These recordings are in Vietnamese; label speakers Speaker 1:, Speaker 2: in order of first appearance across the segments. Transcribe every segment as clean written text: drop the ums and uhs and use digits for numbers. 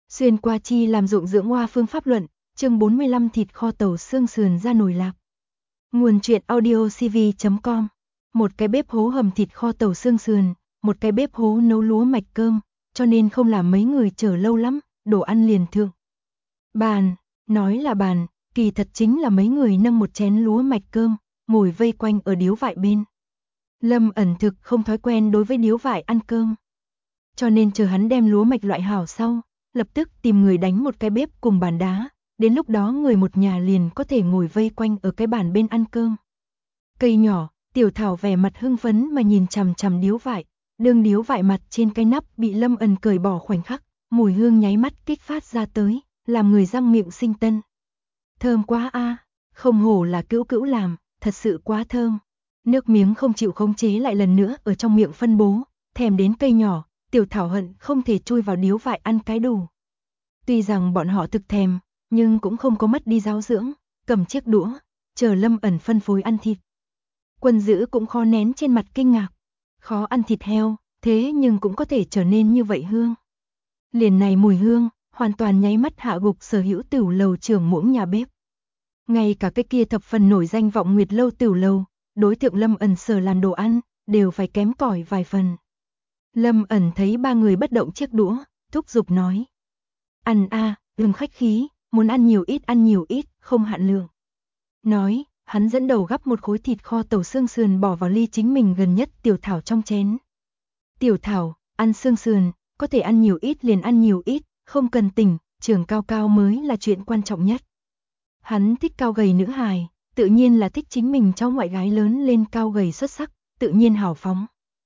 Speaker 1: Xuyên qua chi làm dụng dưỡng hoa phương pháp luận, chương 45 thịt kho tàu xương sườn ra nồi lạc. Nguồn truyện audio cv.com. Một cái bếp hố hầm thịt kho tàu xương sườn, một cái bếp hố nấu lúa mạch cơm, cho nên không làm mấy người chờ lâu lắm, đồ ăn liền thượng. Bàn, nói là bàn, kỳ thật chính là mấy người nâng một chén lúa mạch cơm, ngồi vây quanh ở điếu vại bên. Lâm ẩn thực không thói quen đối với điếu vại ăn cơm. Cho nên chờ hắn đem lúa mạch loại hảo sau, lập tức tìm người đánh một cái bếp cùng bàn đá, đến lúc đó người một nhà liền có thể ngồi vây quanh ở cái bàn bên ăn cơm. Cây nhỏ, Tiểu Thảo vẻ mặt hưng phấn mà nhìn chằm chằm điếu vại, đương điếu vại mặt trên cái nắp bị Lâm ẩn cởi bỏ khoảnh khắc, mùi hương nháy mắt kích phát ra tới, làm người răng miệng sinh tân. Thơm quá a, không hổ là Cữu Cữu làm, thật sự quá thơm. Nước miếng không chịu khống chế lại lần nữa ở trong miệng phân bố, thèm đến cây nhỏ, Tiểu Thảo hận không thể chui vào điếu vại ăn cái đủ. Tuy rằng bọn họ thực thèm, nhưng cũng không có mất đi giáo dưỡng, cầm chiếc đũa, chờ Lâm ẩn phân phối ăn thịt. Quân Dữ cũng khó nén trên mặt kinh ngạc, khó ăn thịt heo, thế nhưng cũng có thể trở nên như vậy hương. Liền này mùi hương, hoàn toàn nháy mắt hạ gục sở hữu tửu lầu trưởng muỗng nhà bếp. Ngay cả cái kia thập phần nổi danh Vọng Nguyệt lâu tửu lầu, đối tượng Lâm ẩn sở làm đồ ăn, đều phải kém cỏi vài phần. Lâm ẩn thấy ba người bất động chiếc đũa, thúc giục nói. Ăn a, đừng khách khí, muốn ăn nhiều ít, không hạn lượng. Nói, hắn dẫn đầu gắp một khối thịt kho tàu xương sườn bỏ vào ly chính mình gần nhất Tiểu Thảo trong chén. Tiểu Thảo, ăn xương sườn, có thể ăn nhiều ít liền ăn nhiều ít, không cần tỉnh, trưởng cao cao mới là chuyện quan trọng nhất. Hắn thích cao gầy nữ hài, tự nhiên là thích chính mình cháu ngoại gái lớn lên cao gầy xuất sắc, tự nhiên hào phóng.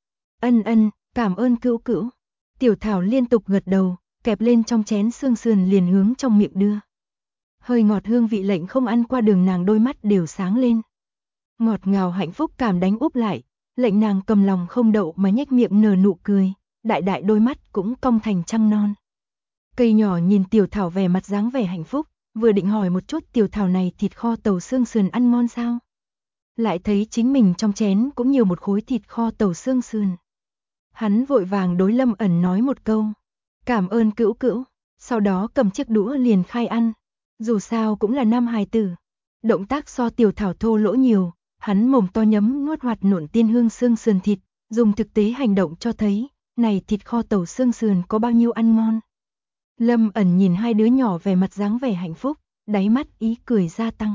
Speaker 1: Ân, cảm ơn Cữu Cữu. Tiểu Thảo liên tục gật đầu, kẹp lên trong chén xương sườn liền hướng trong miệng đưa. Hơi ngọt hương vị lệnh không ăn qua đường nàng đôi mắt đều sáng lên. Ngọt ngào hạnh phúc cảm đánh úp lại, lệnh nàng cầm lòng không đậu mà nhếch miệng nở nụ cười, đại đại đôi mắt cũng cong thành trăng non. Cây nhỏ nhìn Tiểu Thảo vẻ mặt dáng vẻ hạnh phúc, vừa định hỏi một chút Tiểu Thảo này thịt kho tàu xương sườn ăn ngon sao? Lại thấy chính mình trong chén cũng nhiều một khối thịt kho tàu xương sườn. Hắn vội vàng đối Lâm ẩn nói một câu. Cảm ơn Cữu Cữu, sau đó cầm chiếc đũa liền khai ăn. Dù sao cũng là nam hài tử. Động tác so Tiểu Thảo thô lỗ nhiều, hắn mồm to nhấm nuốt hoạt nộn tiên hương xương sườn thịt, dùng thực tế hành động cho thấy, này thịt kho tàu xương sườn có bao nhiêu ăn ngon. Lâm ẩn nhìn hai đứa nhỏ vẻ mặt dáng vẻ hạnh phúc, đáy mắt ý cười gia tăng.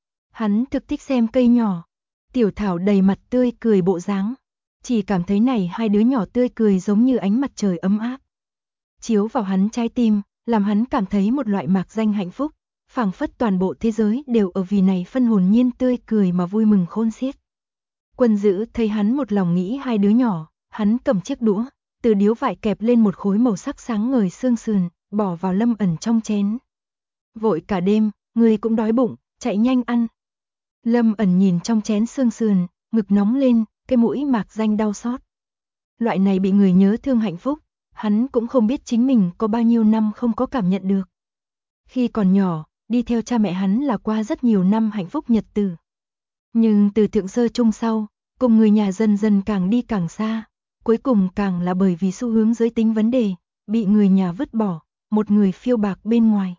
Speaker 1: Hắn thực thích xem cây nhỏ, Tiểu Thảo đầy mặt tươi cười bộ dáng, chỉ cảm thấy này hai đứa nhỏ tươi cười giống như ánh mặt trời ấm áp. Chiếu vào hắn trái tim, làm hắn cảm thấy một loại mạc danh hạnh phúc, phảng phất toàn bộ thế giới đều ở vì này phân hồn nhiên tươi cười mà vui mừng khôn xiết. Quân Dữ thấy hắn một lòng nghĩ hai đứa nhỏ, hắn cầm chiếc đũa, từ điếu vải kẹp lên một khối màu sắc sáng ngời xương sườn, bỏ vào Lâm ẩn trong chén. Vội cả đêm, người cũng đói bụng, chạy nhanh ăn. Lâm ẩn nhìn trong chén xương sườn, ngực nóng lên, cái mũi mạc danh đau xót. Loại này bị người nhớ thương hạnh phúc, hắn cũng không biết chính mình có bao nhiêu năm không có cảm nhận được. Khi còn nhỏ, đi theo cha mẹ hắn là qua rất nhiều năm hạnh phúc nhật tử. Nhưng từ thượng sơ trung sau, cùng người nhà dần dần càng đi càng xa, cuối cùng càng là bởi vì xu hướng giới tính vấn đề, bị người nhà vứt bỏ, một người phiêu bạc bên ngoài.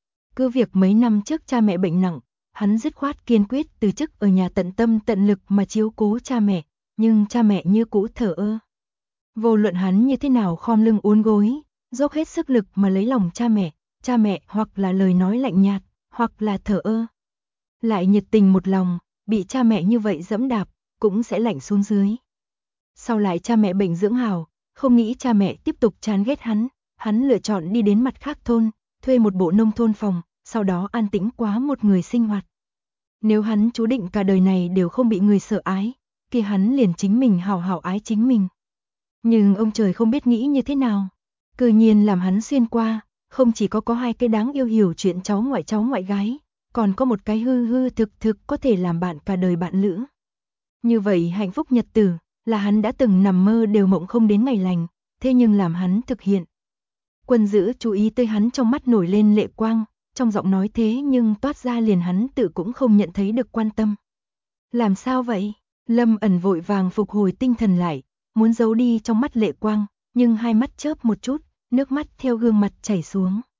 Speaker 1: Cứ việc mấy năm trước cha mẹ bệnh nặng, hắn dứt khoát kiên quyết từ chức ở nhà tận tâm tận lực mà chiếu cố cha mẹ, nhưng cha mẹ như cũ thờ ơ. Vô luận hắn như thế nào khom lưng uốn gối, dốc hết sức lực mà lấy lòng cha mẹ hoặc là lời nói lạnh nhạt, hoặc là thờ ơ. Lại nhiệt tình một lòng, bị cha mẹ như vậy dẫm đạp, cũng sẽ lạnh xuống dưới. Sau lại cha mẹ bệnh dưỡng hào, không nghĩ cha mẹ tiếp tục chán ghét hắn lựa chọn đi đến mặt khác thôn, thuê một bộ nông thôn phòng, sau đó an tĩnh quá một người sinh hoạt. Nếu hắn chú định cả đời này đều không bị người sợ ái, kia hắn liền chính mình hào hào ái chính mình. Nhưng ông trời không biết nghĩ như thế nào, cư nhiên làm hắn xuyên qua, không chỉ có hai cái đáng yêu hiểu chuyện cháu ngoại gái, còn có một cái hư hư thực có thể làm bạn cả đời bạn lữ. Như vậy hạnh phúc nhật tử, là hắn đã từng nằm mơ đều mộng không đến ngày lành, thế nhưng làm hắn thực hiện. Quân Dữ chú ý tới hắn trong mắt nổi lên lệ quang, trong giọng nói thế nhưng toát ra liền hắn tự cũng không nhận thấy được quan tâm. Làm sao vậy? Lâm ẩn vội vàng phục hồi tinh thần lại, muốn giấu đi trong mắt lệ quang, nhưng hai mắt chớp một chút, nước mắt theo gương mặt chảy xuống.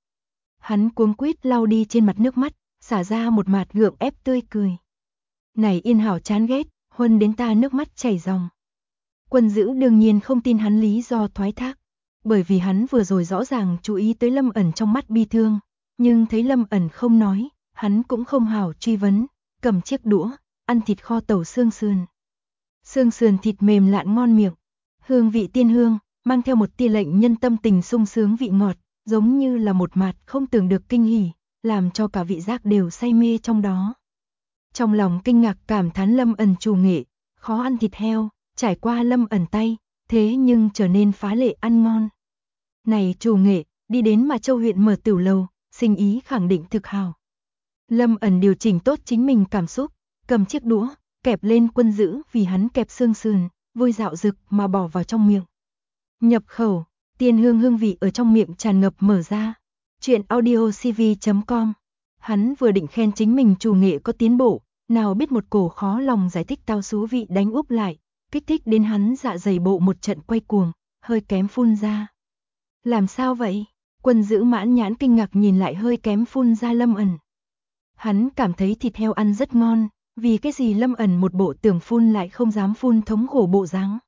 Speaker 1: Hắn cuống quýt lau đi trên mặt nước mắt, xả ra một mạt gượng ép tươi cười. Này Yên Hảo chán ghét, huân đến ta nước mắt chảy ròng. Quân Dữ đương nhiên không tin hắn lý do thoái thác, bởi vì hắn vừa rồi rõ ràng chú ý tới Lâm Ẩn trong mắt bi thương, nhưng thấy Lâm Ẩn không nói, hắn cũng không hảo truy vấn, cầm chiếc đũa, ăn thịt kho tàu xương sườn. Xương sườn thịt mềm lạn ngon miệng, hương vị tiên hương, mang theo một tia lệnh nhân tâm tình sung sướng vị ngọt, giống như là một mạt không tưởng được kinh hỉ, làm cho cả vị giác đều say mê trong đó. Trong lòng kinh ngạc cảm thán Lâm Ẩn chủ nghệ, khó ăn thịt heo, trải qua Lâm Ẩn tay, thế nhưng trở nên phá lệ ăn ngon. Này chủ nghệ, đi đến Mà Châu huyện mở tiểu lầu, sinh ý khẳng định thực hào. Lâm Ẩn điều chỉnh tốt chính mình cảm xúc, cầm chiếc đũa, kẹp lên Quân Dữ vì hắn kẹp xương sườn, vui dạo dực mà bỏ vào trong miệng. Nhập khẩu, tiên hương hương vị ở trong miệng tràn ngập mở ra. Chuyện audiocv.com. Hắn vừa định khen chính mình chủ nghệ có tiến bộ, nào biết một cổ khó lòng giải thích tao xú vị đánh úp lại, kích thích đến hắn dạ dày bộ một trận quay cuồng, hơi kém phun ra. Làm sao vậy? Quân Dữ mãn nhãn kinh ngạc nhìn lại hơi kém phun ra Lâm Ẩn. Hắn cảm thấy thịt heo ăn rất ngon, vì cái gì Lâm Ẩn một bộ tưởng phun lại không dám phun thống khổ bộ dáng.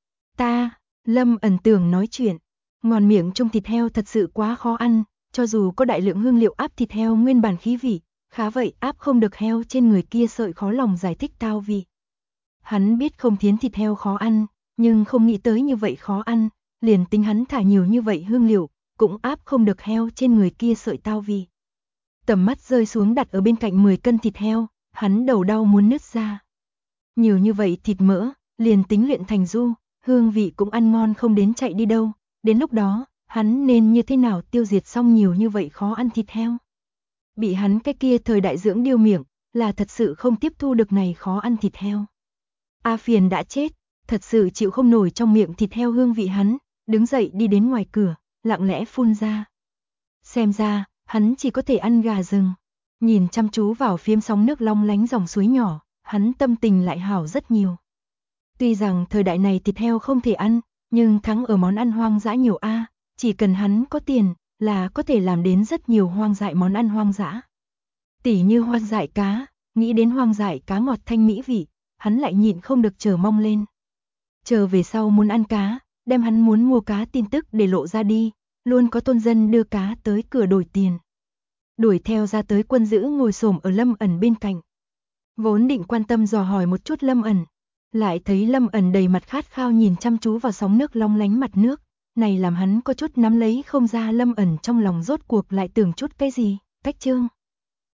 Speaker 1: Lâm Ẩn tưởng nói chuyện, ngon miệng trong thịt heo thật sự quá khó ăn, cho dù có đại lượng hương liệu áp thịt heo nguyên bản khí vị, khá vậy áp không được heo trên người kia sợi khó lòng giải thích tao vị. Hắn biết không thiến thịt heo khó ăn, nhưng không nghĩ tới như vậy khó ăn, liền tính hắn thả nhiều như vậy hương liệu, cũng áp không được heo trên người kia sợi tao vị. Tầm mắt rơi xuống đặt ở bên cạnh 10 cân thịt heo, hắn đầu đau muốn nứt ra. Nhiều như vậy thịt mỡ, liền tính luyện thành du, hương vị cũng ăn ngon không đến chạy đi đâu, đến lúc đó, hắn nên như thế nào tiêu diệt xong nhiều như vậy khó ăn thịt heo. Bị hắn cái kia thời đại dưỡng điêu miệng, là thật sự không tiếp thu được này khó ăn thịt heo. A Phiền đã chết, thật sự chịu không nổi trong miệng thịt heo hương vị hắn, đứng dậy đi đến ngoài cửa, lặng lẽ phun ra. Xem ra, hắn chỉ có thể ăn gà rừng. Nhìn chăm chú vào phiếm sóng nước long lánh dòng suối nhỏ, hắn tâm tình lại hảo rất nhiều. Tuy rằng thời đại này thịt heo không thể ăn, nhưng thắng ở món ăn hoang dã nhiều a, chỉ cần hắn có tiền là có thể làm đến rất nhiều hoang dại món ăn hoang dã. Tỉ như hoang dại cá, nghĩ đến hoang dại cá ngọt thanh mỹ vị, hắn lại nhịn không được chờ mong lên. Chờ về sau muốn ăn cá, đem hắn muốn mua cá tin tức để lộ ra đi, luôn có thôn dân đưa cá tới cửa đổi tiền. Đuổi theo ra tới Quân Dữ ngồi xổm ở Lâm Ẩn bên cạnh. Vốn định quan tâm dò hỏi một chút Lâm Ẩn, lại thấy Lâm Ẩn đầy mặt khát khao nhìn chăm chú vào sóng nước long lánh mặt nước, này làm hắn có chút nắm lấy không ra Lâm Ẩn trong lòng rốt cuộc lại tưởng chút cái gì. Cách chương